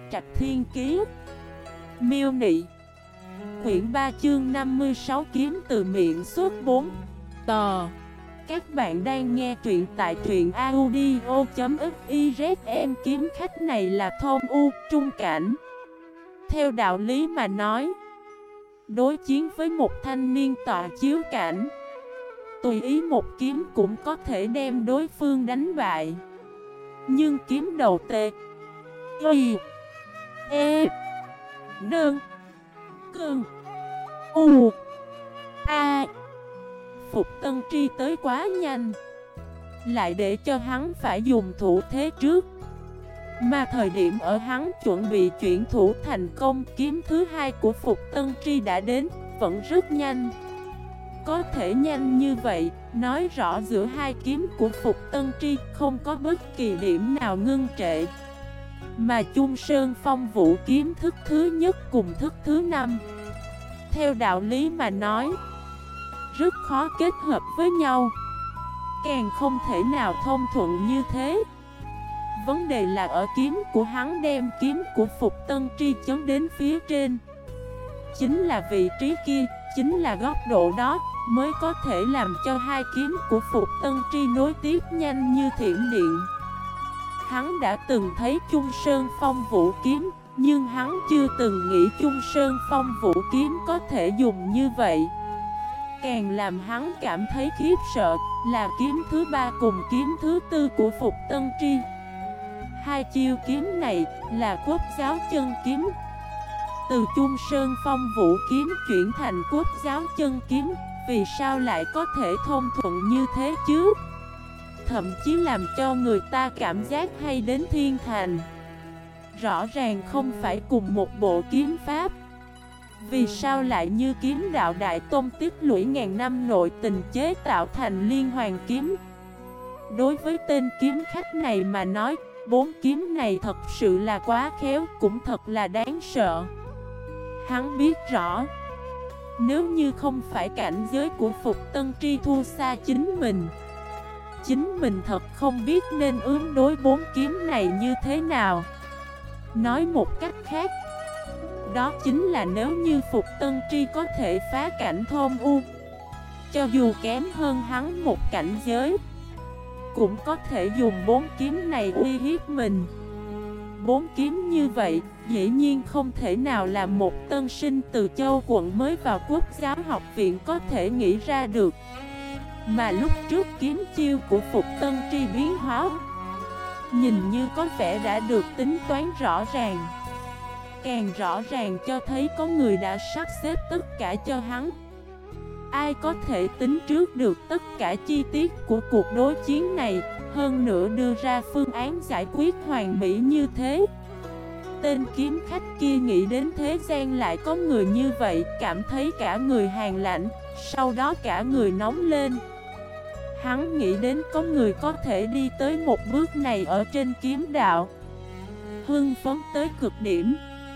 Trạch Thiên Kiế. Miêu Nị. Quyển 3 chương 56 kiếm từ miệng xuất 4 tờ. Các bạn đang nghe truyện tại truyện audio.xyz. Em kiếm khách này là thôn U, trung cảnh. Theo đạo lý mà nói, đối chiến với một thanh niên tọa chiếu cảnh, tùy ý một kiếm cũng có thể đem đối phương đánh bại. Nhưng kiếm đầu tê Y E Nương Cương U A Phục Tân Tri tới quá nhanh, lại để cho hắn phải dùng thủ thế trước. Mà thời điểm ở hắn chuẩn bị chuyển thủ thành công, kiếm thứ hai của Phục Tân Tri đã đến, vẫn rất nhanh. Có thể nhanh như vậy, nói rõ giữa hai kiếm của Phục Tân Tri không có bất kỳ điểm nào ngưng trệ. Mà Chung Sơn Phong Vũ kiếm thức thứ nhất cùng thức thứ 5, theo đạo lý mà nói, rất khó kết hợp với nhau, càng không thể nào thông thuận như thế. Vấn đề là ở kiếm của hắn đem kiếm của Phục Tân Tri chấn đến phía trên. Chính là vị trí kia, chính là góc độ đó, mới có thể làm cho hai kiếm của Phục Tân Tri nối tiếp nhanh như thiểm điện. Hắn đã từng thấy Chung Sơn Phong Vũ kiếm, nhưng hắn chưa từng nghĩ Chung Sơn Phong Vũ kiếm có thể dùng như vậy. Càng làm hắn cảm thấy khiếp sợ là kiếm thứ 3 cùng kiếm thứ 4 của Phục Tân Tri. Hai chiêu kiếm này là Quốc Giáo Chân Kiếm. Từ Chung Sơn Phong Vũ kiếm chuyển thành Quốc Giáo Chân Kiếm, vì sao lại có thể thông thuận như thế chứ? Thậm chí làm cho người ta cảm giác hay đến thiên thành. Rõ ràng không phải cùng một bộ kiếm pháp, vì sao lại như kiếm đạo Đại Tôn tích lũy ngàn năm nội tình chế tạo thành Liên Hoàn kiếm? Đối với tên kiếm khách này mà nói, 4 kiếm này thật sự là quá khéo, cũng thật là đáng sợ. Hắn biết rõ, nếu như không phải cảnh giới của Phục Tân Tri thua xa chính mình thật không biết nên ứng đối 4 kiếm này như thế nào. Nói một cách khác, đó chính là nếu như Phục Tân Tri có thể phá cảnh thôn U, cho dù kém hơn hắn một cảnh giới, cũng có thể dùng 4 kiếm này uy hiếp mình. 4 kiếm như vậy, dĩ nhiên không thể nào là một tân sinh từ Châu quận mới vào Quốc Giáo học viện có thể nghĩ ra được. Mà lúc trước kiếm chiêu của Phục Tân Tri biến hóa, nhìn như có vẻ đã được tính toán rõ ràng. Càng rõ ràng cho thấy có người đã sắp xếp tất cả cho hắn. Ai có thể tính trước được tất cả chi tiết của cuộc đối chiến này, hơn nữa đưa ra phương án giải quyết hoàn mỹ như thế? Tên kiếm khách kia nghĩ đến thế gian lại có người như vậy, cảm thấy cả người hàn lạnh, sau đó cả người nóng lên. Hắn nghĩ đến có người có thể đi tới một bước này ở trên kiếm đạo, hưng phấn tới cực điểm,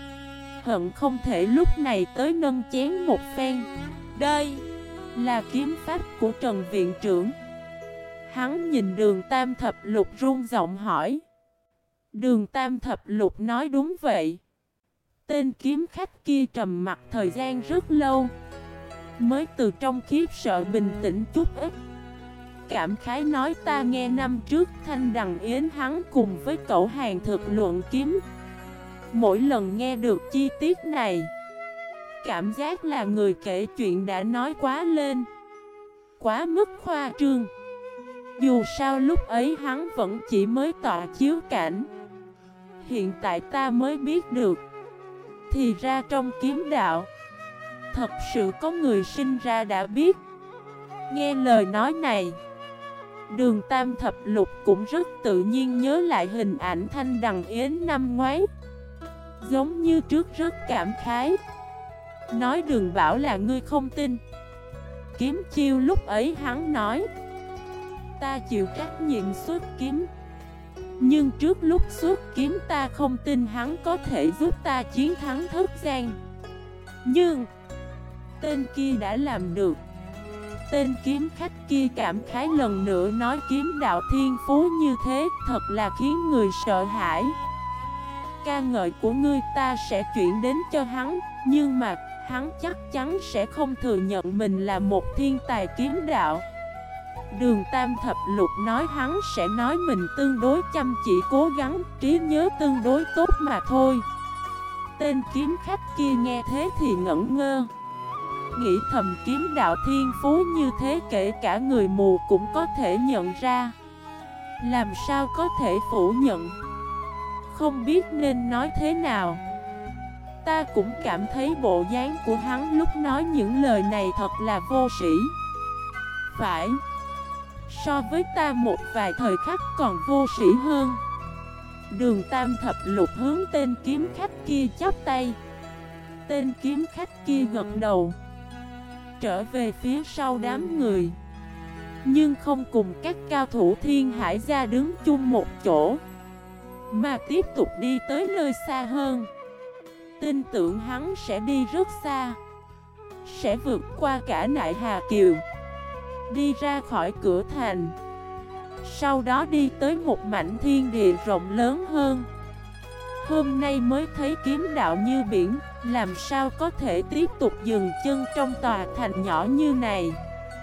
hận không thể lúc này tới nâng chén một phen. Đây là kiếm pháp của Trần viện trưởng. Hắn nhìn Đường Tam Thập Lục run giọng hỏi. Đường Tam Thập Lục nói đúng vậy. Tên kiếm khách kia trầm mặt thời gian rất lâu, mới từ trong khiếp sợ bình tĩnh chút ít. Cảm khái nói, ta nghe năm trước Thanh Đằng Yến hắn cùng với Cẩu Hàn thực luận kiếm, mỗi lần nghe được chi tiết này, cảm giác là người kể chuyện đã nói quá lên, quá mức khoa trương. Dù sao lúc ấy hắn vẫn chỉ mới tọa chiếu cảnh. Hiện tại ta mới biết được, thì ra trong kiếm đạo, thật sự có người sinh ra đã biết. Nghe lời nói này, Đường Tam Thập Lục cũng rất tự nhiên nhớ lại hình ảnh Thanh Đằng Yến năm ngoái. Giống như trước rất cảm khái, nói đừng bảo là ngươi không tin. Kiếm chiêu lúc ấy hắn nói, ta chịu trách nhiệm xuất kiếm, nhưng trước lúc xuất kiếm ta không tin hắn có thể giúp ta chiến thắng Thất Giang. Nhưng tên kia đã làm được. Tên kiếm khách kia cảm khái lần nữa nói, kiếm đạo thiên phú như thế thật là khiến người sợ hãi. ca ngợi của ngươi ta sẽ chuyển đến cho hắn. Nhưng mà hắn chắc chắn sẽ không thừa nhận mình là một thiên tài kiếm đạo. Đường Tam Thập Lục nói hắn sẽ nói mình tương đối chăm chỉ cố gắng, trí nhớ tương đối tốt mà thôi. Tên kiếm khách kia nghe thế thì ngẩn ngơ, nghĩ thầm kiếm đạo thiên phú như thế kể cả người mù cũng có thể nhận ra, làm sao có thể phủ nhận. Không biết nên nói thế nào. Ta cũng cảm thấy bộ dáng của hắn lúc nói những lời này thật là vô sĩ. Phải, so với ta một vài thời khắc còn vô sĩ hơn. Đường Tam Thập Lục hướng tên kiếm khách kia chắp tay. Tên kiếm khách kia gật đầu, trở về phía sau đám người, nhưng không cùng các cao thủ Thiên Hải gia đứng chung một chỗ, mà tiếp tục đi tới nơi xa hơn. Tin tưởng hắn sẽ đi rất xa, sẽ vượt qua cả Nại Hà Kiều, đi ra khỏi cửa thành, sau đó đi tới một mảnh thiên địa rộng lớn hơn. Hôm nay mới thấy kiếm đạo như biển, làm sao có thể tiếp tục dừng chân trong tòa thành nhỏ như này.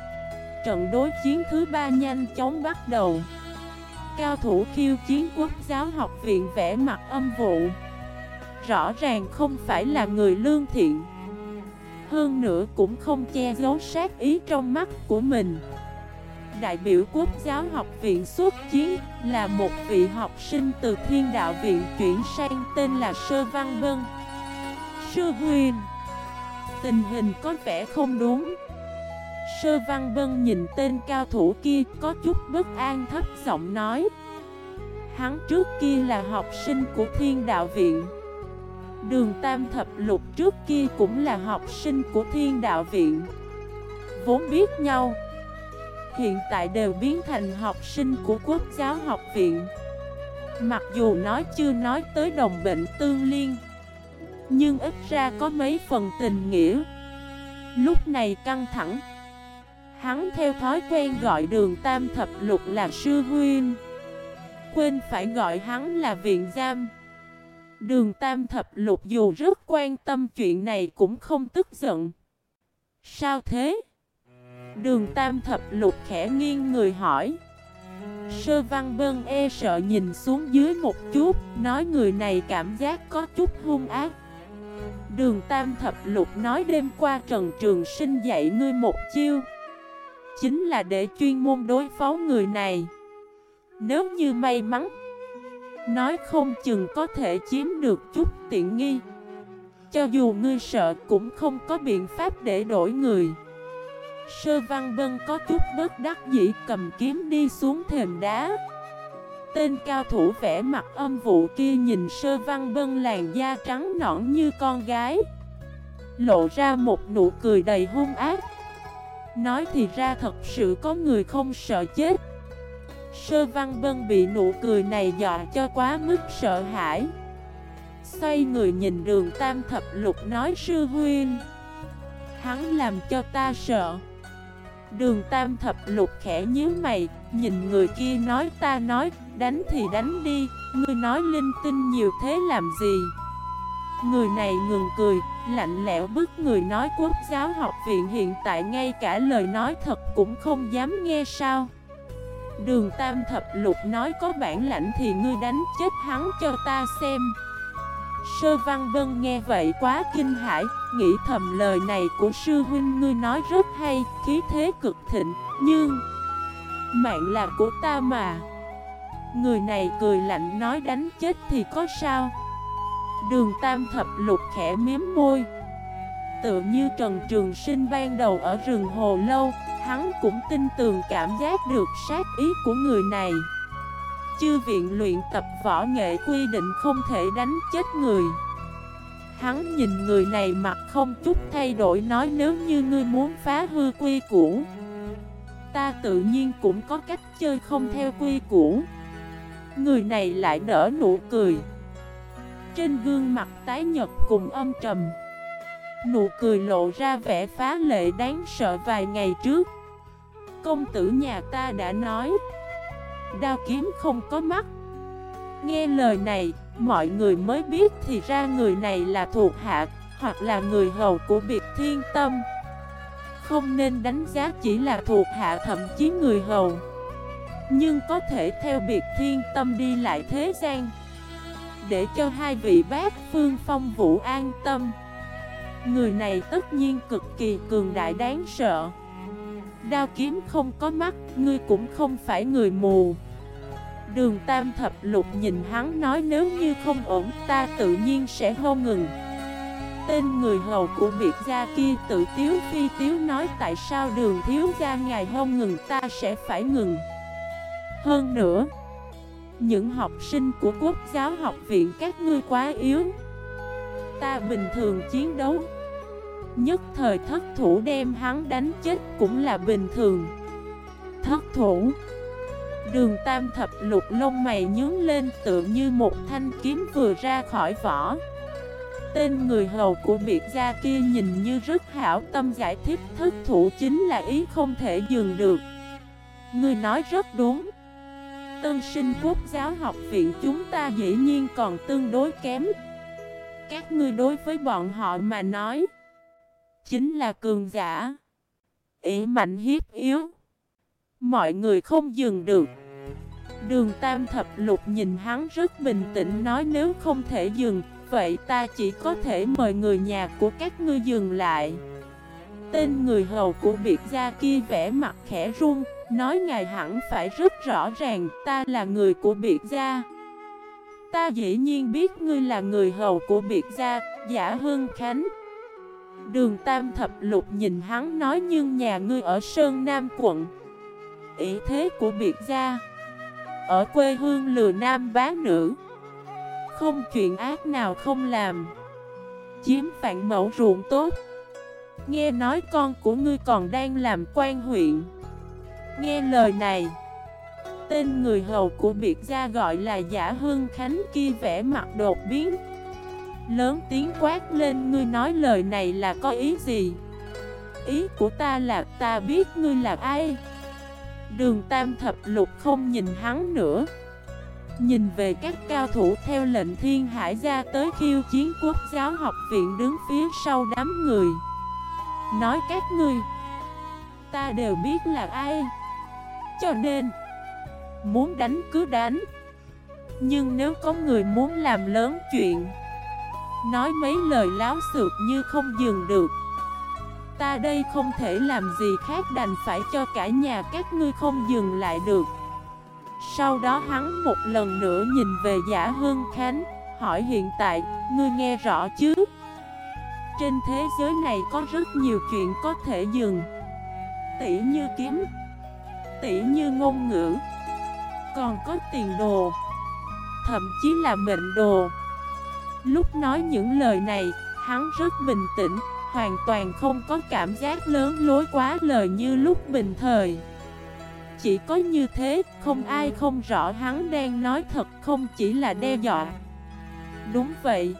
Trận đối chiến thứ 3 nhanh chóng bắt đầu. Cao thủ khiêu chiến Quốc giáo học viện vẽ mặt âm vụ, rõ ràng không phải là người lương thiện, hơn nữa cũng không che giấu sát ý trong mắt của mình. Đại biểu Quốc giáo học viện xuất chiến là một vị học sinh từ Thiên đạo viện chuyển sang, tên là Sơ Văn Bân. Sư huynh, tình hình có vẻ không đúng. Sơ Văn Bân nhìn tên cao thủ kia có chút bất an, thấp giọng nói. Hắn trước kia là học sinh của Thiên đạo viện. Đường Tam Thập Lục trước kia cũng là học sinh của Thiên đạo viện, vốn biết nhau, hiện tại đều biến thành học sinh của Quốc giáo học viện. Mặc dù nói chưa nói tới đồng bệnh tương liên, nhưng ít ra có mấy phần tình nghĩa. Lúc này căng thẳng, hắn theo thói quen gọi Đường Tam Thập Lục là sư huynh, quên phải gọi hắn là viện giam. Đường Tam Thập Lục dù rất quan tâm chuyện này cũng không tức giận. Sao thế? Đường Tam Thập Lục khẽ nghiêng người hỏi. Sơ Văn Bân e sợ nhìn xuống dưới một chút, nói người này cảm giác có chút hung ác. Đường Tam Thập Lục nói đêm qua Trần Trường Sinh dạy ngươi một chiêu, chính là để chuyên môn đối phó người này. Nếu như may mắn, nói không chừng có thể chiếm được chút tiện nghi. Cho dù ngươi sợ cũng không có biện pháp để đổi người. Sơ Văn Bân có chút bất đắc dĩ cầm kiếm đi xuống thềm đá. Tên cao thủ vẽ mặt âm vụ kia nhìn Sơ Văn Bân làn da trắng nõn như con gái, lộ ra một nụ cười đầy hung ác. Nói thì ra thật sự có người không sợ chết. Sơ Văn Bân bị nụ cười này dọa cho quá mức sợ hãi, xoay người nhìn Đường Tam Thập Lục nói sư huynh, hắn làm cho ta sợ. Đường Tam Thập Lục khẽ nhíu mày, nhìn người kia nói ta nói, đánh thì đánh đi, ngươi nói linh tinh nhiều thế làm gì? Người này ngừng cười, lạnh lẽo bức người nói Quốc giáo học viện hiện tại ngay cả lời nói thật cũng không dám nghe sao? Đường Tam Thập Lục nói có bản lãnh thì ngươi đánh chết hắn cho ta xem. Sơ Văn Bân nghe vậy quá kinh hãi, nghĩ thầm lời này của sư huynh ngươi nói rất hay, khí thế cực thịnh, nhưng mạng là của ta mà. Người này cười lạnh nói đánh chết thì có sao? Đường Tam Thập Lục khẽ miếm môi, tựa như Trần Trường Sinh ban đầu ở rừng Hồ Lâu, hắn cũng tin tưởng cảm giác được sát ý của người này. Chư viện luyện tập võ nghệ quy định không thể đánh chết người. Hắn nhìn người này mặt không chút thay đổi nói nếu như ngươi muốn phá hư quy củ, ta tự nhiên cũng có cách chơi không theo quy củ. Người này lại nở nụ cười, trên gương mặt tái nhợt cùng âm trầm. Nụ cười lộ ra vẻ phá lệ đáng sợ. Vài ngày trước, công tử nhà ta đã nói đao kiếm không có mắt. Nghe lời này, mọi người mới biết thì ra người này là thuộc hạ, hoặc là người hầu của Biệt Thiên Tâm. Không nên đánh giá chỉ là thuộc hạ, thậm chí người hầu, nhưng có thể theo Biệt Thiên Tâm đi lại thế gian, để cho hai vị bác Phương Phong Vũ an tâm. Người này tất nhiên cực kỳ cường đại đáng sợ. Đao kiếm không có mắt, ngươi cũng không phải người mù. Đường Tam Thập Lục nhìn hắn nói, nếu như không ổn ta tự nhiên sẽ không ngừng. Tên người hầu của Biệt gia kia tự tiếu phi tiếu nói, tại sao Đường thiếu gia ngài không ngừng, ta sẽ phải ngừng. Hơn nữa, những học sinh của Quốc giáo học viện các ngươi quá yếu. Ta bình thường chiến đấu, nhất thời thất thủ đem hắn đánh chết cũng là bình thường. Thất thủ? Đường Tam Thập Lục lông mày nhướng lên, tựa như một thanh kiếm vừa ra khỏi vỏ. Tên người hầu của Biệt gia kia nhìn như rất hảo tâm giải thích, thất thủ chính là ý không thể dừng được. Ngươi nói rất đúng. Tân sinh Quốc giáo học viện chúng ta dĩ nhiên còn tương đối kém. Các ngươi đối với bọn họ mà nói chính là cường giả, ỷ mạnh hiếp yếu, mọi người không dừng được. Đường Tam Thập Lục nhìn hắn rất bình tĩnh nói, nếu không thể dừng, vậy ta chỉ có thể mời người nhà của các ngươi dừng lại. Tên người hầu của Biệt gia kia vẻ mặt khẽ run, nói, ngài hẳn phải rất rõ ràng, ta là người của Biệt gia. Ta dĩ nhiên biết ngươi là người hầu của Biệt gia, Giả Hưng Khánh. Đường Tam Thập Lục nhìn hắn nói, nhưng nhà ngươi ở Sơn Nam quận, ý thế của Biệt gia, ở quê hương lừa nam bá nữ, không chuyện ác nào không làm, chiếm phạn mẫu ruộng tốt. Nghe nói con của ngươi còn đang làm quan huyện. Nghe lời này, tên người hầu của Biệt gia gọi là Giả Hưng Khánh kia vẻ mặt đột biến, lớn tiếng quát lên, ngươi nói lời này là có ý gì? Ý của ta là ta biết ngươi là ai. Đường Tam Thập Lục không nhìn hắn nữa, nhìn về các cao thủ theo lệnh Thiên Hải gia tới khiêu chiến Quốc giáo học viện đứng phía sau đám người, nói, các ngươi ta đều biết là ai, cho nên muốn đánh cứ đánh. Nhưng nếu có người muốn làm lớn chuyện, nói mấy lời láo xược như không dừng được, ta đây không thể làm gì khác đành phải cho cả nhà các ngươi không dừng lại được. Sau đó hắn một lần nữa nhìn về Giả Hưng Khánh, hỏi, hiện tại, ngươi nghe rõ chứ? Trên thế giới này có rất nhiều chuyện có thể dừng, tỉ như kiếm, tỉ như ngôn ngữ, còn có tiền đồ, thậm chí là mệnh đồ. Lúc nói những lời này, hắn rất bình tĩnh, hoàn toàn không có cảm giác lớn lối quá lời như lúc bình thời. Chỉ có như thế, không ai không rõ hắn đang nói thật không chỉ là đe dọa. Đúng vậy,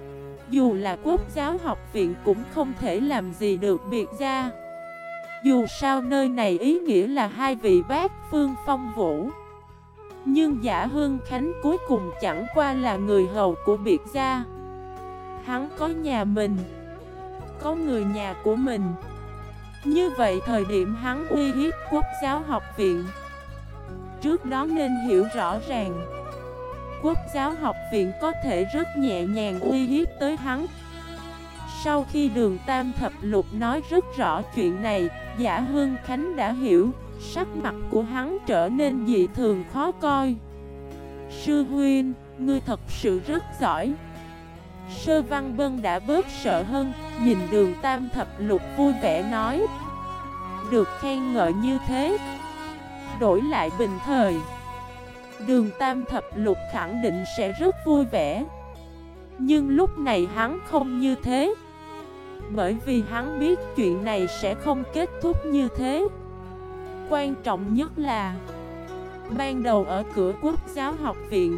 dù là Quốc giáo học viện cũng không thể làm gì được Biệt gia. Dù sao nơi này ý nghĩa là hai vị bác Phương Phong Vũ, nhưng Giả Hưng Khánh cuối cùng chẳng qua là người hầu của Biệt gia. Hắn có nhà mình, có người nhà của mình. Như vậy thời điểm hắn uy hiếp Quốc giáo học viện, trước đó nên hiểu rõ ràng, Quốc giáo học viện có thể rất nhẹ nhàng uy hiếp tới hắn. Sau khi Đường Tam Thập Lục nói rất rõ chuyện này, Giả Hưng Khánh đã hiểu, sắc mặt của hắn trở nên dị thường khó coi. Sư huynh, ngươi thật sự rất giỏi. Sơ Văn Bân đã bớt sợ hơn, nhìn Đường Tam Thập Lục vui vẻ nói, được khen ngợi như thế, đổi lại bình thời, Đường Tam Thập Lục khẳng định sẽ rất vui vẻ. Nhưng lúc này hắn không như thế, bởi vì hắn biết chuyện này sẽ không kết thúc như thế. Quan trọng nhất là, ban đầu ở cửa Quốc giáo học viện,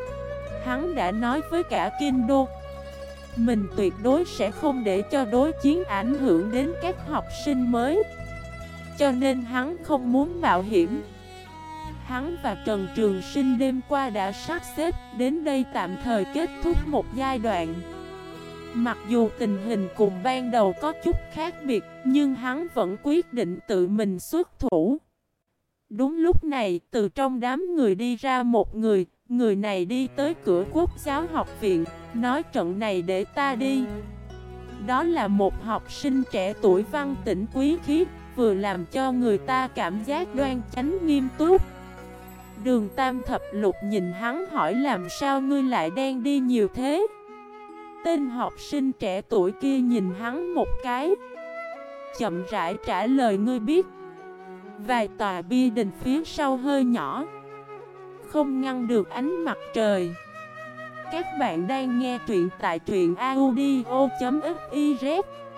hắn đã nói với cả Kinh Đô, mình tuyệt đối sẽ không để cho đối chiến ảnh hưởng đến các học sinh mới. Cho nên hắn không muốn mạo hiểm. hắn và Trần Trường Sinh đêm qua đã sắp xếp, đến đây tạm thời kết thúc một giai đoạn. Mặc dù tình hình cùng ban đầu có chút khác biệt, nhưng hắn vẫn quyết định tự mình xuất thủ. Đúng lúc này, từ trong đám người đi ra một người, người này đi tới cửa Quốc giáo học viện, nói trận này để ta đi. Đó là một học sinh trẻ tuổi văn tĩnh quý khí, vừa làm cho người ta cảm giác đoan chánh nghiêm túc. Đường Tam Thập Lục nhìn hắn hỏi làm sao ngươi lại đang đi nhiều thế? Tên học sinh trẻ tuổi kia nhìn hắn một cái, chậm rãi trả lời ngươi biết. Vài tòa bia đình phía sau hơi nhỏ, không ngăn được ánh mặt trời. Các bạn đang nghe truyện tại truyện audio.fif